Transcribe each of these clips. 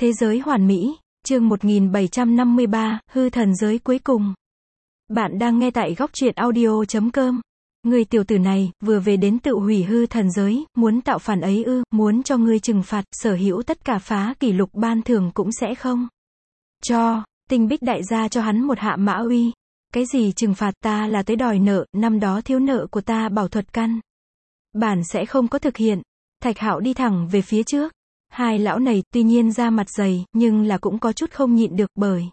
Thế giới hoàn mỹ, chương 1753, hư thần giới cuối cùng. Bạn đang nghe tại góc truyện audio.com. Người tiểu tử này, vừa về đến tự hủy hư thần giới, muốn tạo phản ấy ư, muốn cho ngươi trừng phạt, sở hữu tất cả phá kỷ lục ban thưởng cũng sẽ không cho. Tinh Bích đại gia cho hắn một hạ mã uy. Cái gì trừng phạt, ta là tới đòi nợ, năm đó thiếu nợ của ta bảo thuật căn bản sẽ không có thực hiện. Thạch Hạo đi thẳng về phía trước. Hai lão này, tuy nhiên da mặt dày, nhưng là cũng có chút không nhịn được, bởi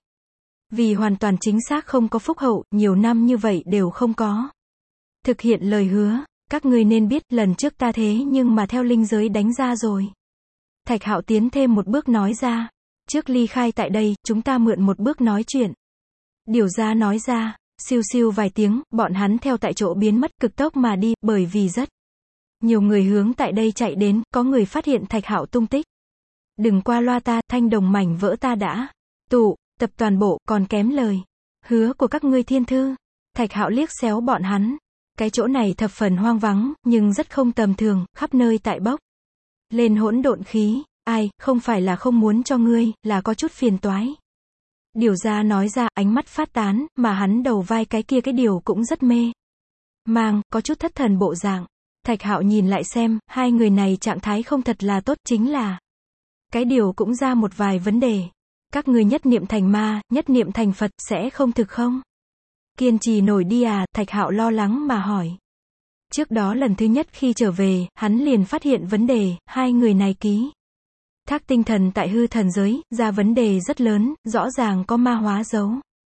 vì hoàn toàn chính xác không có phúc hậu, nhiều năm như vậy đều không có thực hiện lời hứa. Các ngươi nên biết, lần trước ta thế nhưng mà theo linh giới đánh ra rồi. Thạch Hạo tiến thêm một bước nói ra. Trước ly khai tại đây, chúng ta mượn một bước nói chuyện. Điều gia nói ra. Siêu siêu vài tiếng, bọn hắn theo tại chỗ biến mất, cực tốc mà đi, bởi vì rất nhiều người hướng tại đây chạy đến, có người phát hiện Thạch Hạo tung tích. Đừng qua loa ta, thanh đồng mảnh vỡ ta đã tụ tập toàn bộ, còn kém lời hứa của các ngươi thiên thư. Thạch Hạo liếc xéo bọn hắn. Cái chỗ này thập phần hoang vắng, nhưng rất không tầm thường, khắp nơi tại bốc lên hỗn độn khí. Ai, không phải là không muốn cho ngươi, là có chút phiền toái. Điều gia nói ra, ánh mắt phát tán, mà hắn đầu vai cái kia cái điều cũng rất mê mang, có chút thất thần bộ dạng. Thạch Hạo nhìn lại xem, hai người này trạng thái không thật là tốt, chính là cái điều cũng ra một vài vấn đề. Các ngươi nhất niệm thành ma, nhất niệm thành Phật, sẽ không thực không kiên trì nổi đi à? Thạch Hạo lo lắng mà hỏi. Trước đó lần thứ nhất khi trở về, hắn liền phát hiện vấn đề, hai người này ký thác tinh thần tại hư thần giới, ra vấn đề rất lớn, rõ ràng có ma hóa dấu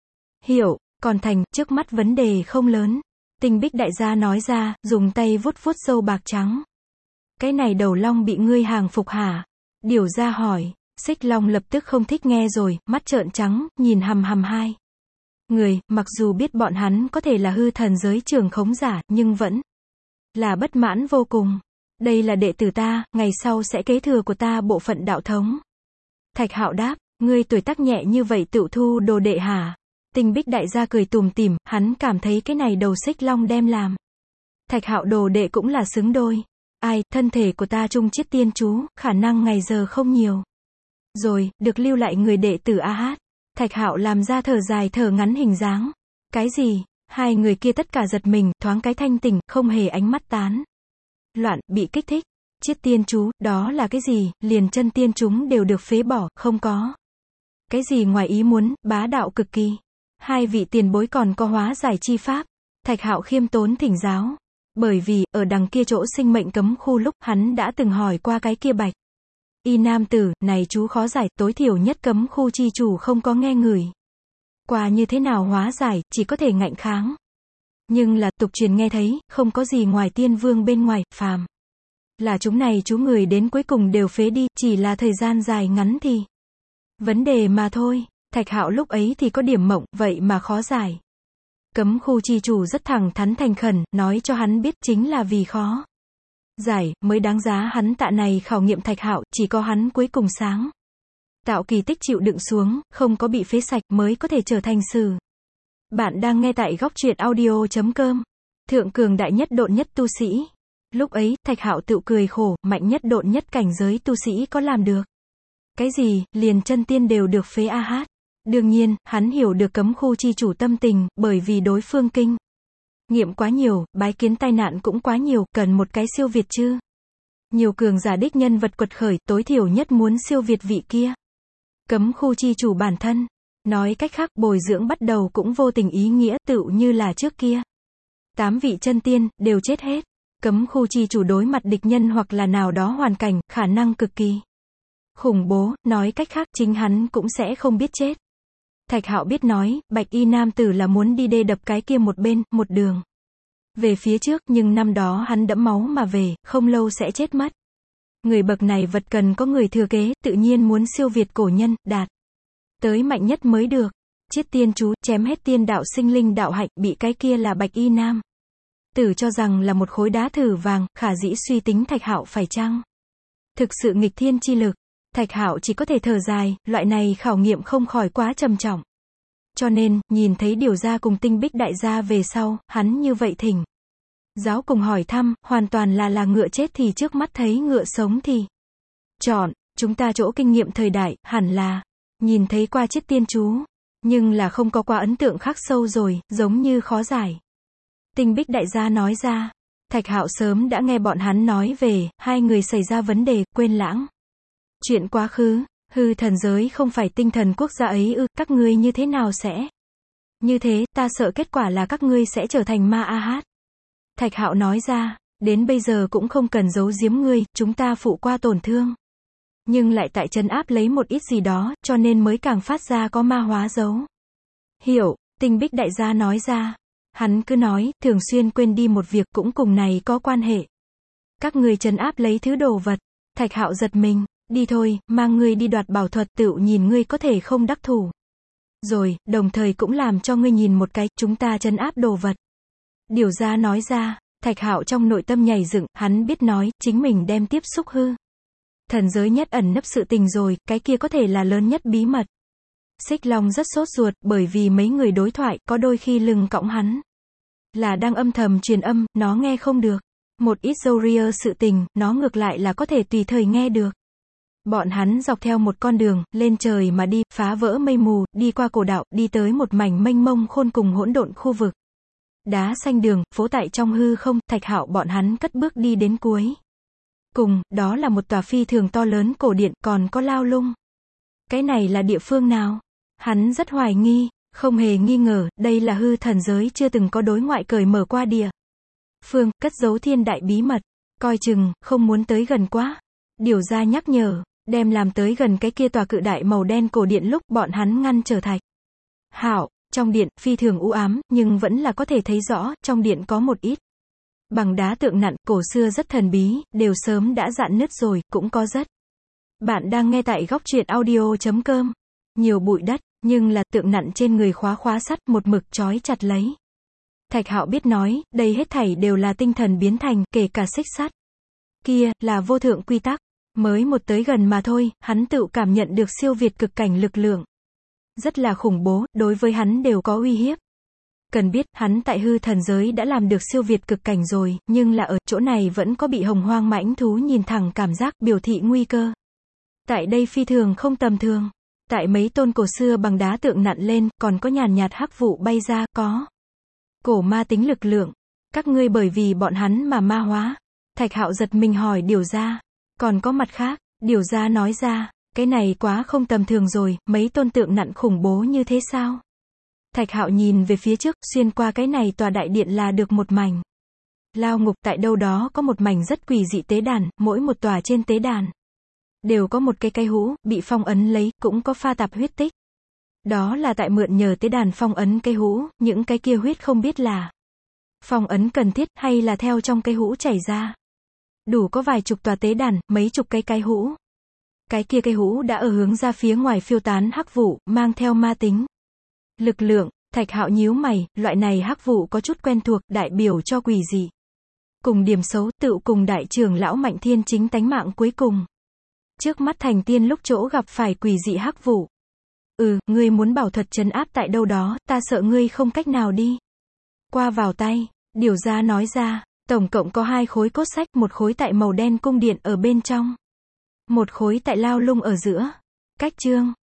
hiệu, còn thành, trước mắt vấn đề không lớn. Tinh Bích đại gia nói ra, dùng tay vuốt vuốt râu bạc trắng. Cái này đầu long bị ngươi hàng phục hả? Điều gia hỏi. Xích Long lập tức không thích nghe rồi, mắt trợn trắng, nhìn hằm hằm hai người, mặc dù biết bọn hắn có thể là hư thần giới trưởng khống giả, nhưng vẫn là bất mãn vô cùng. Đây là đệ tử ta, ngày sau sẽ kế thừa của ta bộ phận đạo thống. Thạch Hạo đáp, ngươi tuổi tác nhẹ như vậy tự thu đồ đệ hả? Tinh Bích đại gia cười tủm tỉm, hắn cảm thấy cái này đầu Xích Long đem làm Thạch Hạo đồ đệ cũng là xứng đôi. Ai, thân thể của ta trung chiết tiên chú, khả năng ngày giờ không nhiều rồi, được lưu lại người đệ tử A Hát. Thạch Hạo làm ra thở dài thở ngắn hình dáng. Cái gì? Hai người kia tất cả giật mình, thoáng cái thanh tỉnh, không hề ánh mắt tán loạn, bị kích thích. Chiết tiên chú, đó là cái gì? Liền chân tiên chúng đều được phế bỏ, không có cái gì ngoài ý muốn, bá đạo cực kỳ. Hai vị tiền bối còn có hóa giải chi pháp. Thạch Hạo khiêm tốn thỉnh giáo. Bởi vì, ở đằng kia chỗ sinh mệnh cấm khu lúc, hắn đã từng hỏi qua cái kia bạch y nam tử, này chú khó giải, tối thiểu nhất cấm khu chi chủ không có nghe ngửi qua như thế nào hóa giải, chỉ có thể ngạnh kháng. Nhưng là, tục truyền nghe thấy, không có gì ngoài tiên vương bên ngoài, phàm là chúng này chú người đến cuối cùng đều phế đi, chỉ là thời gian dài ngắn thì vấn đề mà thôi. Thạch Hạo lúc ấy thì có điểm mộng, vậy mà khó giải. Cấm khu chi chủ rất thẳng thắn thành khẩn, nói cho hắn biết chính là vì khó giải, mới đáng giá hắn tạ này khảo nghiệm. Thạch Hạo, chỉ có hắn cuối cùng sáng tạo kỳ tích chịu đựng xuống, không có bị phế sạch, mới có thể trở thành sử. Bạn đang nghe tại góc truyện audio.com. Thượng cường đại nhất độn nhất tu sĩ. Lúc ấy, Thạch Hạo tự cười khổ, mạnh nhất độn nhất cảnh giới tu sĩ có làm được cái gì, liền chân tiên đều được phế A Hát. Đương nhiên, hắn hiểu được cấm khu chi chủ tâm tình, bởi vì đối phương kinh nghiệm quá nhiều, bái kiến tai nạn cũng quá nhiều, cần một cái siêu việt chứ. Nhiều cường giả đích nhân vật quật khởi, tối thiểu nhất muốn siêu việt vị kia cấm khu chi chủ bản thân. Nói cách khác, bồi dưỡng bắt đầu cũng vô tình ý nghĩa, tựu như là trước kia 8 vị chân tiên, đều chết hết. Cấm khu chi chủ đối mặt địch nhân hoặc là nào đó hoàn cảnh, khả năng cực kỳ khủng bố, nói cách khác, chính hắn cũng sẽ không biết chết. Thạch Hạo biết nói, bạch y nam tử là muốn đi đê đập cái kia một bên, một đường về phía trước, nhưng năm đó hắn đẫm máu mà về, không lâu sẽ chết mất. Người bậc này vật cần có người thừa kế, tự nhiên muốn siêu việt cổ nhân, đạt tới mạnh nhất mới được. Chiết tiên chú, chém hết tiên đạo sinh linh đạo hạnh, bị cái kia là bạch y nam tử cho rằng là một khối đá thử vàng, khả dĩ suy tính Thạch Hạo phải chăng thực sự nghịch thiên chi lực. Thạch Hạo chỉ có thể thở dài, loại này khảo nghiệm không khỏi quá trầm trọng. Cho nên, nhìn thấy điều gia cùng Tinh Bích đại gia về sau, hắn như vậy thỉnh giáo cùng hỏi thăm, hoàn toàn là ngựa chết thì trước mắt thấy ngựa sống thì chọn. chúng ta chỗ kinh nghiệm thời đại, hẳn là nhìn thấy qua chiếc tiên chú, nhưng là không có qua ấn tượng khắc sâu rồi, giống như khó giải. Tinh Bích đại gia nói ra. Thạch Hạo sớm đã nghe bọn hắn nói về, hai người xảy ra vấn đề, quên lãng. Chuyện quá khứ, hư thần giới không phải tinh thần quốc gia ấy ư, các ngươi như thế nào sẽ? Như thế, ta sợ kết quả là các ngươi sẽ trở thành ma a hát. Thạch Hạo nói ra, đến bây giờ cũng không cần giấu giếm ngươi, chúng ta phụ qua tổn thương. Nhưng lại tại trấn áp lấy một ít gì đó, cho nên mới càng phát ra có ma hóa dấu. Hiểu, Tinh Bích đại gia nói ra. Hắn cứ nói, thường xuyên quên đi một việc cũng cùng này có quan hệ. Các ngươi trấn áp lấy thứ đồ vật. Thạch Hạo giật mình, đi thôi, mang ngươi đi đoạt bảo thuật tựu nhìn ngươi có thể không đắc thủ. Rồi, đồng thời cũng làm cho ngươi nhìn một cái, chúng ta trấn áp đồ vật. Điều gia nói ra, Thạch Hạo trong nội tâm nhảy dựng, hắn biết nói, chính mình đem tiếp xúc hư thần giới nhất ẩn nấp sự tình rồi, cái kia có thể là lớn nhất bí mật. Xích Long rất sốt ruột, bởi vì mấy người đối thoại, có đôi khi lưng cõng hắn là đang âm thầm truyền âm, nó nghe không được. Một ít Zoria sự tình, nó ngược lại là có thể tùy thời nghe được. Bọn hắn dọc theo một con đường, lên trời mà đi, phá vỡ mây mù, đi qua cổ đạo, đi tới một mảnh mênh mông khôn cùng hỗn độn khu vực. Đá xanh đường, phố tại trong hư không, Thạch Hạo bọn hắn cất bước đi đến cuối. Cùng, đó là một tòa phi thường to lớn cổ điện, còn có lao lung. Cái này là địa phương nào? Hắn rất hoài nghi, không hề nghi ngờ, đây là hư thần giới chưa từng có đối ngoại cởi mở qua địa phương, cất giấu thiên đại bí mật. Coi chừng, không muốn tới gần quá. Điều gia nhắc nhở, đem làm tới gần cái kia tòa cự đại màu đen cổ điện lúc bọn hắn ngăn trở Thạch Hạo. Trong điện, phi thường u ám, nhưng vẫn là có thể thấy rõ, trong điện có một ít bằng đá tượng nặn, cổ xưa rất thần bí, đều sớm đã rạn nứt rồi, cũng có rất. Bạn đang nghe tại góc truyện audio.com. Nhiều bụi đất, nhưng là tượng nặn trên người khóa sắt, một mực trói chặt lấy. Thạch Hạo biết nói, đây hết thảy đều là tinh thần biến thành, kể cả xích sắt. Kia, là vô thượng quy tắc. Mới một tới gần mà thôi, hắn tự cảm nhận được siêu việt cực cảnh lực lượng. Rất là khủng bố, đối với hắn đều có uy hiếp. Cần biết, hắn tại hư thần giới đã làm được siêu việt cực cảnh rồi, nhưng là ở chỗ này vẫn có bị hồng hoang mãnh thú nhìn thẳng cảm giác, biểu thị nguy cơ. Tại đây phi thường không tầm thường. Tại mấy tôn cổ xưa bằng đá tượng nặn lên, còn có nhàn nhạt hắc vụ bay ra, có cổ ma tính lực lượng. Các ngươi bởi vì bọn hắn mà ma hóa. Thạch Hạo giật mình hỏi Điều gia. Còn có mặt khác, Điều gia nói ra, cái này quá không tầm thường rồi, mấy tôn tượng nặn khủng bố như thế sao? Thạch Hạo nhìn về phía trước, xuyên qua cái này tòa đại điện là được một mảnh lao ngục, tại đâu đó có một mảnh rất quỷ dị tế đàn, mỗi một tòa trên tế đàn đều có một cái hũ, bị phong ấn lấy, cũng có pha tạp huyết tích. Đó là tại mượn nhờ tế đàn phong ấn cái hũ, những cái kia huyết không biết là phong ấn cần thiết, hay là theo trong cái hũ chảy ra. Đủ có vài chục tòa tế đàn, mấy chục cái hũ. Cái kia cái hũ đã ở hướng ra phía ngoài phiêu tán hắc vụ, mang theo ma tính lực lượng. Thạch Hạo nhíu mày, loại này hắc vụ có chút quen thuộc, đại biểu cho quỷ dị. Cùng điểm xấu, tự cùng đại trưởng lão Mạnh Thiên Chính tánh mạng cuối cùng. Trước mắt thành tiên lúc chỗ gặp phải quỷ dị hắc vụ. Ngươi muốn bảo thuật trấn áp tại đâu đó, ta sợ ngươi không cách nào đi qua vào tay. Điều gia nói ra, tổng cộng có 2 khối cốt sách, một khối tại màu đen cung điện ở bên trong, một khối tại lao lung ở giữa. Cách chương